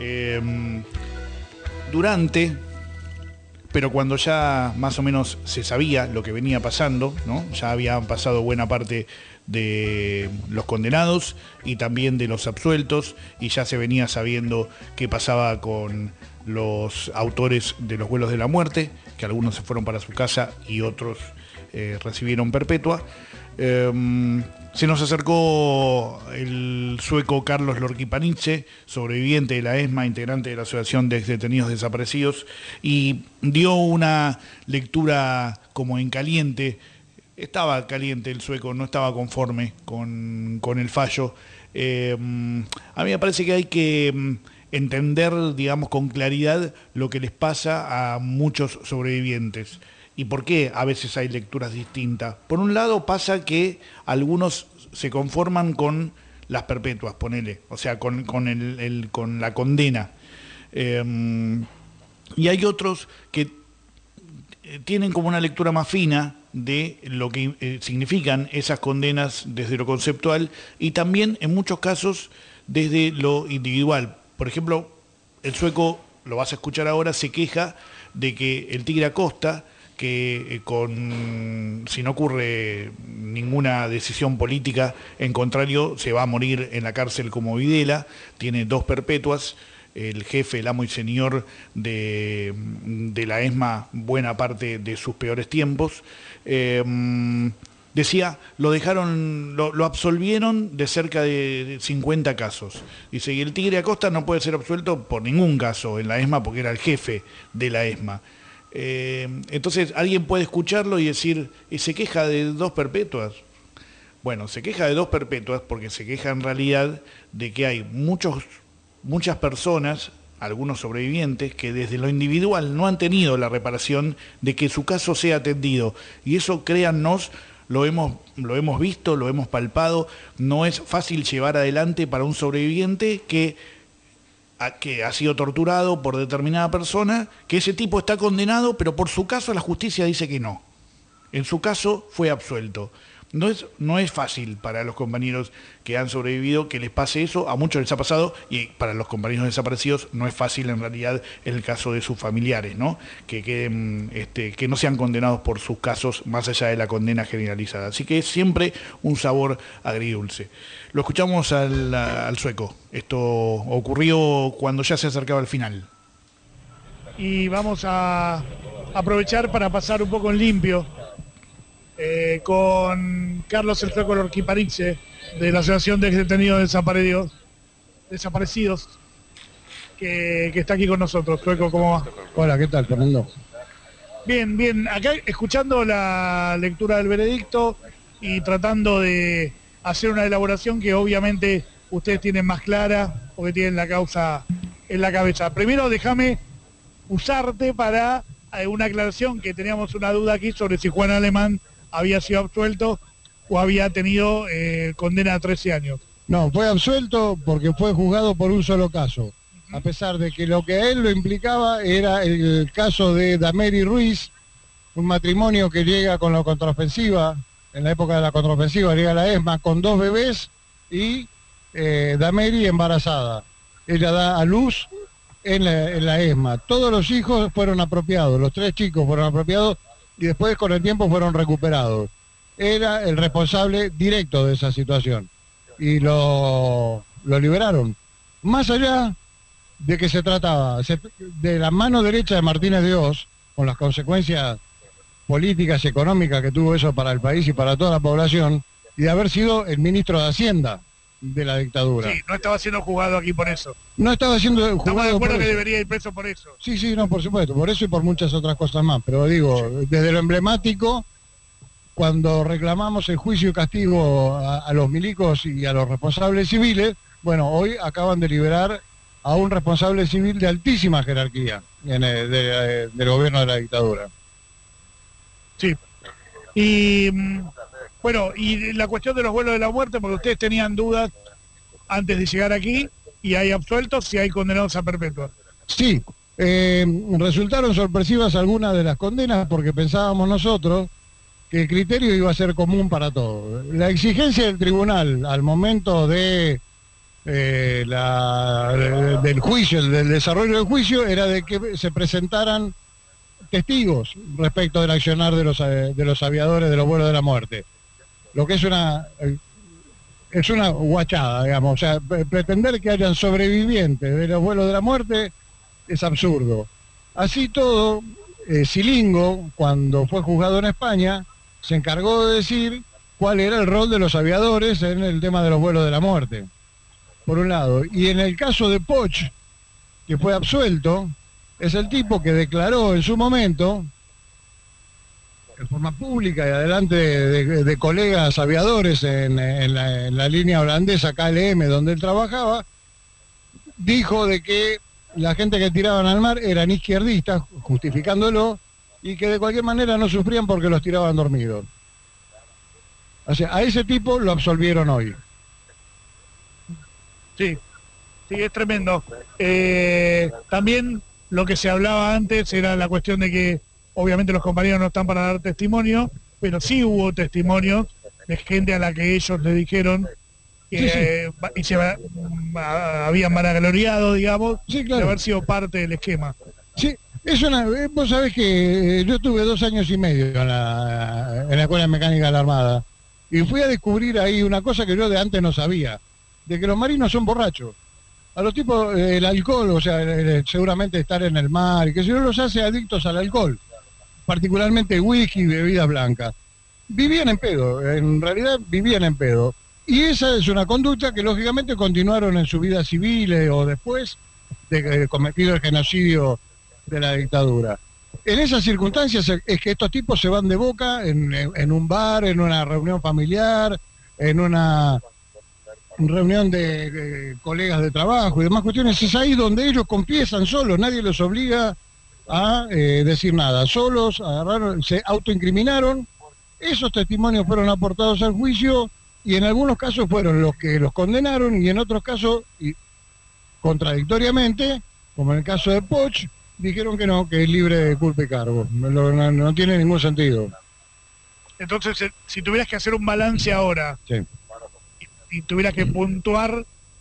E: Durante, pero cuando ya más o menos se sabía lo que venía pasando, ¿no? Ya habían pasado buena parte de los condenados y también de los absueltos, y ya se venía sabiendo qué pasaba con los autores de los vuelos de la muerte, que algunos se fueron para su casa y otros recibieron perpetua. Se nos acercó el sueco Carlos Lorquipanidze, sobreviviente de la ESMA, integrante de la Asociación de Detenidos Desaparecidos, y dio una lectura como en caliente. Estaba caliente el sueco, no estaba conforme con el fallo. A mí me parece que hay que entender, digamos, con claridad lo que les pasa a muchos sobrevivientes. ¿Y por qué a veces hay lecturas distintas? Por un lado pasa que algunos se conforman con las perpetuas, ponele, o sea, con la condena. Y hay otros que
B: tienen como una lectura más fina de lo que significan esas condenas desde lo conceptual y también en muchos casos desde lo individual. Por ejemplo, el sueco, lo vas a escuchar ahora, se queja de que el Tigre Acosta, que si no ocurre ninguna decisión política, en contrario, se va a morir en la cárcel como Videla, tiene 2 perpetuas, el jefe, el amo y señor de la ESMA buena parte de sus peores tiempos. Decía, lo absolvieron de cerca de 50 casos. Dice, y el Tigre Acosta no puede ser absuelto por ningún caso en la ESMA porque era el jefe de la ESMA. Entonces alguien puede escucharlo y decir, ¿y se queja de 2 perpetuas? Bueno, se queja de 2 perpetuas porque se queja en realidad de que hay muchas personas, algunos sobrevivientes, que desde lo individual no han tenido la reparación de que su caso sea atendido. Y eso, créannos, lo hemos visto, lo hemos palpado, no es fácil llevar adelante para un sobreviviente que ha sido torturado por determinada persona, que ese tipo está condenado, pero por su caso la justicia dice que no. En su caso fue absuelto. No es fácil para los compañeros que han sobrevivido que les pase eso, a muchos les ha pasado, y para los compañeros desaparecidos no es fácil en realidad en el caso de sus familiares, ¿no? Que no sean condenados por sus casos más allá de la condena generalizada. Así que es siempre un sabor agridulce. Lo escuchamos al sueco. Esto ocurrió cuando ya se acercaba al final.
E: Y vamos a aprovechar para pasar un poco en limpio con Carlos el Sueco Lorquipariche, de la Asociación de Detenidos Desaparecidos, que está aquí con nosotros. Sueco, ¿cómo va?
H: Hola, ¿qué tal, Fernando?
E: Bien, bien. Acá escuchando la lectura del veredicto y tratando de hacer una elaboración que obviamente ustedes tienen más clara porque tienen la causa en la cabeza. Primero déjame usarte para una aclaración, que teníamos una duda aquí sobre si Juan Alemán había sido absuelto o había tenido condena a 13 años.
H: No, fue absuelto porque fue juzgado por un solo caso, a pesar de que lo que a él lo implicaba era el caso de Dameri Ruiz, un matrimonio que llega con la contraofensiva, en la época de la contraofensiva llega a la ESMA con 2 bebés y Dameri embarazada. Ella da a luz en la ESMA. Todos los hijos fueron apropiados, los 3 chicos fueron apropiados y después con el tiempo fueron recuperados. Era el responsable directo de esa situación y lo liberaron. Más allá de que se trataba de la mano derecha de Martínez de Oz, con las consecuencias políticas y económicas que tuvo eso para el país y para toda la población, y de haber sido el ministro de Hacienda de la dictadura.
E: Sí, no estaba siendo juzgado aquí por eso.
H: No estaba siendo juzgado.
E: Estamos de acuerdo
H: por
E: que
H: eso.
E: debería ir preso por eso.
H: Sí, sí, no, por supuesto, por eso y por muchas otras cosas más. Pero digo, desde lo emblemático, cuando reclamamos el juicio y castigo a los milicos y a los responsables civiles, bueno, hoy acaban de liberar a un responsable civil de altísima jerarquía del gobierno de la dictadura.
E: Sí. Y bueno, y la cuestión de los vuelos de la muerte, porque ustedes tenían dudas antes de llegar aquí, y hay absueltos y hay condenados a perpetua.
H: Sí, resultaron sorpresivas algunas de las condenas porque pensábamos nosotros que el criterio iba a ser común para todos. La exigencia del tribunal al momento del juicio, del desarrollo del juicio, era de que se presentaran testigos respecto del accionar de los aviadores de los vuelos de la muerte. Lo que es una guachada, digamos. O sea, pretender que hayan sobrevivientes de los vuelos de la muerte es absurdo. Así todo, Silingo, cuando fue juzgado en España, se encargó de decir cuál era el rol de los aviadores en el tema de los vuelos de la muerte, por un lado. Y en el caso de Poch, que fue absuelto, es el tipo que declaró en su momento, en forma pública y adelante de colegas aviadores en la línea holandesa KLM donde él trabajaba, dijo de que la gente que tiraban al mar eran izquierdistas, justificándolo, y que de cualquier manera no sufrían porque los tiraban dormidos. O sea, a ese tipo lo absolvieron hoy.
E: Sí, sí, es tremendo. También lo que se hablaba antes era la cuestión de que obviamente los compañeros no están para dar testimonio, pero sí hubo testimonios de gente a la que ellos le dijeron que y se habían vanagloriado, digamos, de haber sido parte del esquema.
H: Sí, vos sabés que yo tuve 2 años y medio en la Escuela Mecánica de la Armada y fui a descubrir ahí una cosa que yo de antes no sabía, de que los marinos son borrachos. A los tipos, el alcohol, o sea, seguramente estar en el mar, y que si no los hace adictos al alcohol, particularmente whisky y bebidas blancas. Vivían en pedo, en realidad vivían en pedo. Y esa es una conducta que lógicamente continuaron en su vida civil o después de cometido el genocidio de la dictadura. En esas circunstancias es que estos tipos se van de boca en un bar, en una reunión familiar, en una reunión de colegas de trabajo y demás cuestiones. Es ahí donde ellos confiesan solos, nadie los obliga a decir nada. Solos agarraron, se autoincriminaron, esos testimonios fueron aportados al juicio y en algunos casos fueron los que los condenaron y en otros casos, y contradictoriamente, como en el caso de Poch, dijeron que no, que es libre de culpa y cargo. No tiene ningún sentido.
E: Entonces, si tuvieras que hacer un balance ahora y tuvieras que puntuar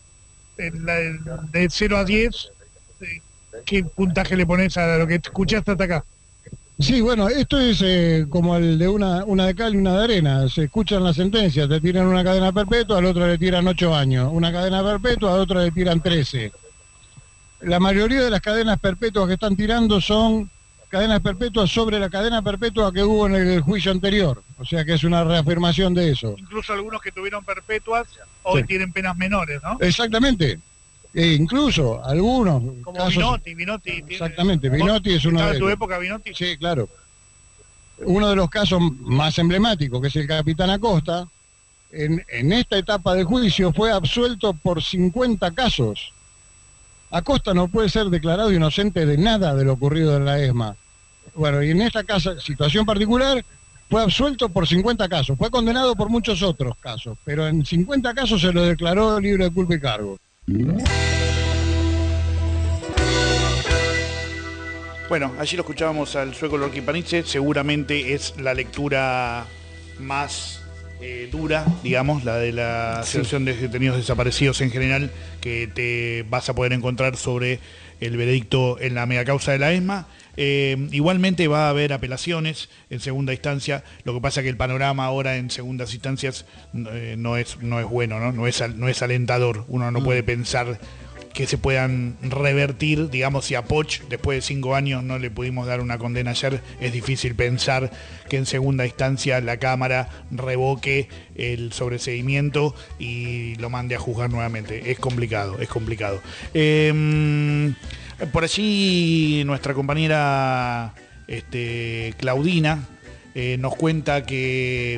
E: de 0 a 10, ¿qué puntaje le pones a lo que escuchaste hasta acá?
H: Sí, bueno, esto es como el de una de cal y una de arena. Se escuchan las sentencias, te tiran una cadena perpetua, al otro le tiran 8 años. Una cadena perpetua, al otro le tiran 13. La mayoría de las cadenas perpetuas que están tirando son cadenas perpetuas sobre la cadena perpetua que hubo en el juicio anterior. O sea que es una reafirmación de eso.
E: Incluso algunos que tuvieron perpetuas hoy tienen penas menores, ¿no?
H: Exactamente. Incluso algunos
E: como
H: casos...
E: Vinotti
H: exactamente, Vinotti es uno de ellos.
E: ¿En tu época Vinotti?
H: Sí, claro. Uno de los casos más emblemáticos, que es el capitán Acosta, en esta etapa del juicio fue absuelto por 50 casos. Acosta no puede ser declarado inocente de nada de lo ocurrido en la ESMA. Bueno, y en esta situación particular fue absuelto por 50 casos. Fue condenado por muchos otros casos, pero en 50 casos se lo declaró libre de culpa y cargo.
B: Bueno, allí lo escuchábamos al sueco Lorqui Panice, seguramente es la lectura más dura, digamos, la de la Asociación de Detenidos Desaparecidos en general, que te vas a poder encontrar sobre el veredicto en la megacausa de la ESMA. Igualmente va a haber apelaciones en segunda instancia, lo que pasa que el panorama ahora en segundas instancias no es bueno, no es alentador. Uno no puede pensar que se puedan revertir, digamos, si a Poch después de 5 años no le pudimos dar una condena ayer, es difícil pensar que en segunda instancia la Cámara revoque el sobreseimiento y lo mande a juzgar nuevamente. Es complicado, es complicado. Por allí nuestra compañera Claudina nos cuenta que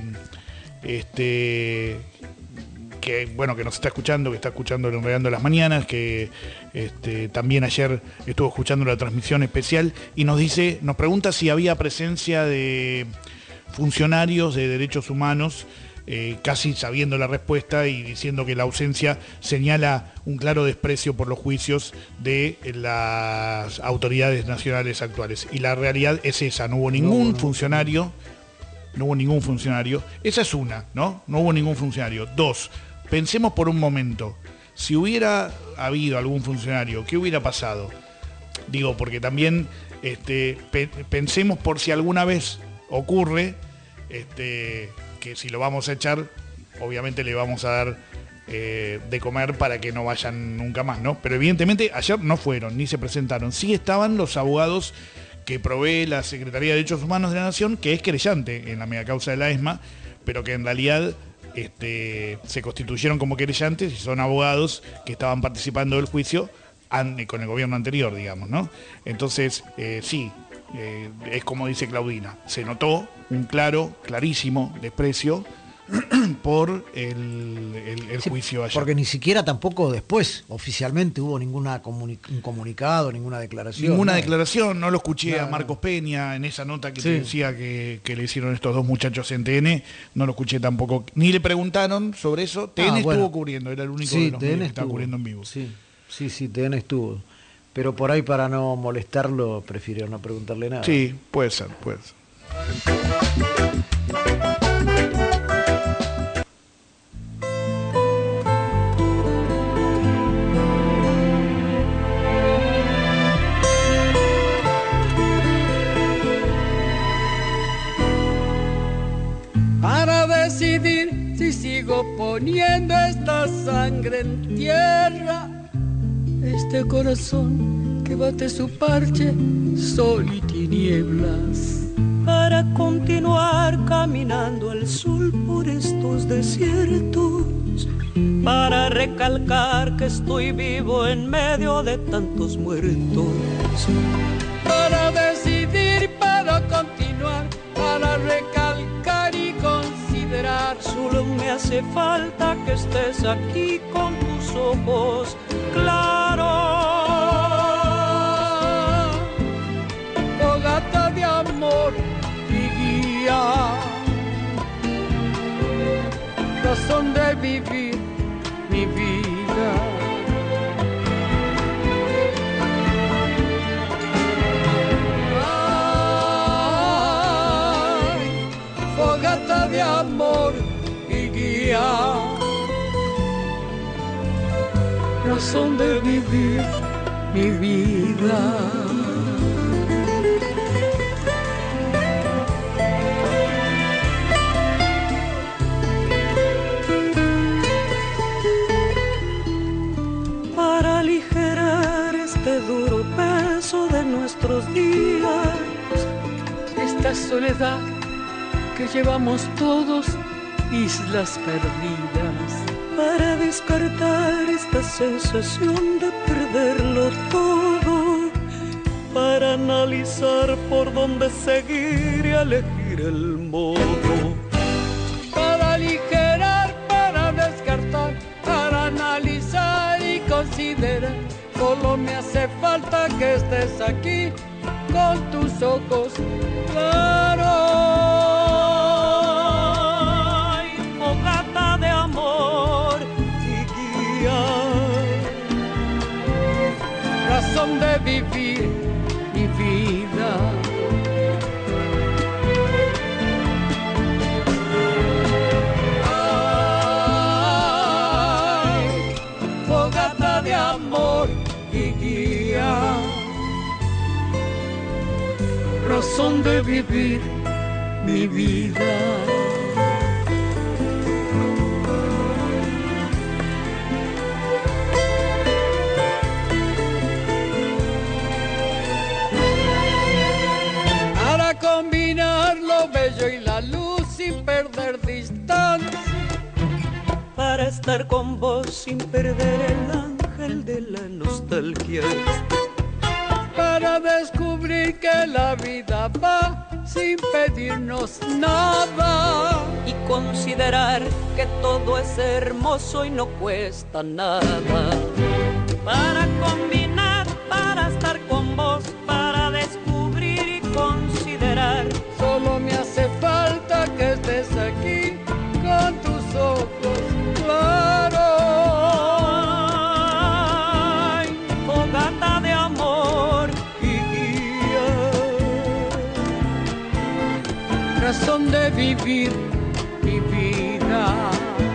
B: bueno, que nos está escuchando, que está escuchando el Enredando las Mañanas, que también ayer estuvo escuchando la transmisión especial y nos pregunta si había presencia de funcionarios de derechos humanos, casi sabiendo la respuesta y diciendo que la ausencia señala un claro desprecio por los juicios de las autoridades nacionales actuales. Y la realidad es esa, no hubo ningún funcionario. No hubo ningún funcionario. Esa es una, ¿no? No hubo ningún funcionario. 2, pensemos por un momento, si hubiera habido algún funcionario, ¿qué hubiera pasado? Digo, porque también pensemos por si alguna vez ocurre que si lo vamos a echar, obviamente le vamos a dar de comer para que no vayan nunca más, ¿no? Pero evidentemente ayer no fueron, ni se presentaron. Sí estaban los abogados que provee la Secretaría de Derechos Humanos de la Nación, que es querellante en la megacausa de la ESMA, pero que en realidad se constituyeron como querellantes y son abogados que estaban participando del juicio con el gobierno anterior, digamos, ¿no? Entonces, sí, es como dice Claudina, se notó un clarísimo desprecio por el juicio ayer.
C: Porque ni siquiera tampoco después oficialmente hubo un comunicado, ninguna declaración.
B: Ninguna declaración, no lo escuché a Marcos Peña en esa nota que te decía que le hicieron estos 2 muchachos en TN, no lo escuché tampoco, ni le preguntaron sobre eso. TN estuvo cubriendo, era el único de los medios que estaba cubriendo en vivo.
C: Sí, TN estuvo. pero por ahí para no molestarlo prefiero no preguntarle nada.
B: Sí, puede ser, puede ser.
I: Para decidir si sigo poniendo esta sangre en tierra, este corazón que bate su parche, sol y tinieblas.
J: Para continuar caminando al sol por estos desiertos, para recalcar que estoy vivo en medio de tantos muertos.
I: Para decidir, para continuar, para recalcar y considerar.
J: Solo me hace falta que estés aquí con tus ojos claros.
I: Fogata de amor y guía, razón de vivir mi vida. Ay, fogata de amor y guía, razón de vivir mi vida.
J: Para aligerar este duro peso de nuestros días,
I: esta soledad que llevamos todos, islas perdidas.
J: Para despertar esta sensación de perderlo todo, para analizar por dónde seguir y elegir el modo.
I: Para aligerar, para descartar, para analizar y considerar. Solo me hace falta que estés aquí con tus ojos claros.
J: Fogata de amor y guía,
I: razón de vivir mi vida. Ay, fogata de amor y guía, razón de vivir mi vida. Combinar lo bello y la luz sin perder distancia,
J: para estar con vos sin perder el ángel de la nostalgia,
I: para descubrir que la vida va sin pedirnos nada
J: y considerar que todo es hermoso y no cuesta nada, para combinar, para estar con vos, para descubrir y considerar.
I: Solo me hace falta que estés aquí con tus ojos claros.
J: Ay, fogata de amor y guía,
I: razón de vivir mi vida.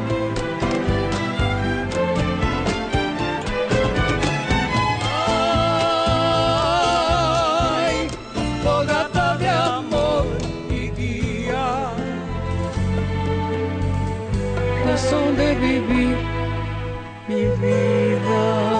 I: Ay, fogata de amor y guía, razón de vivir mi vida.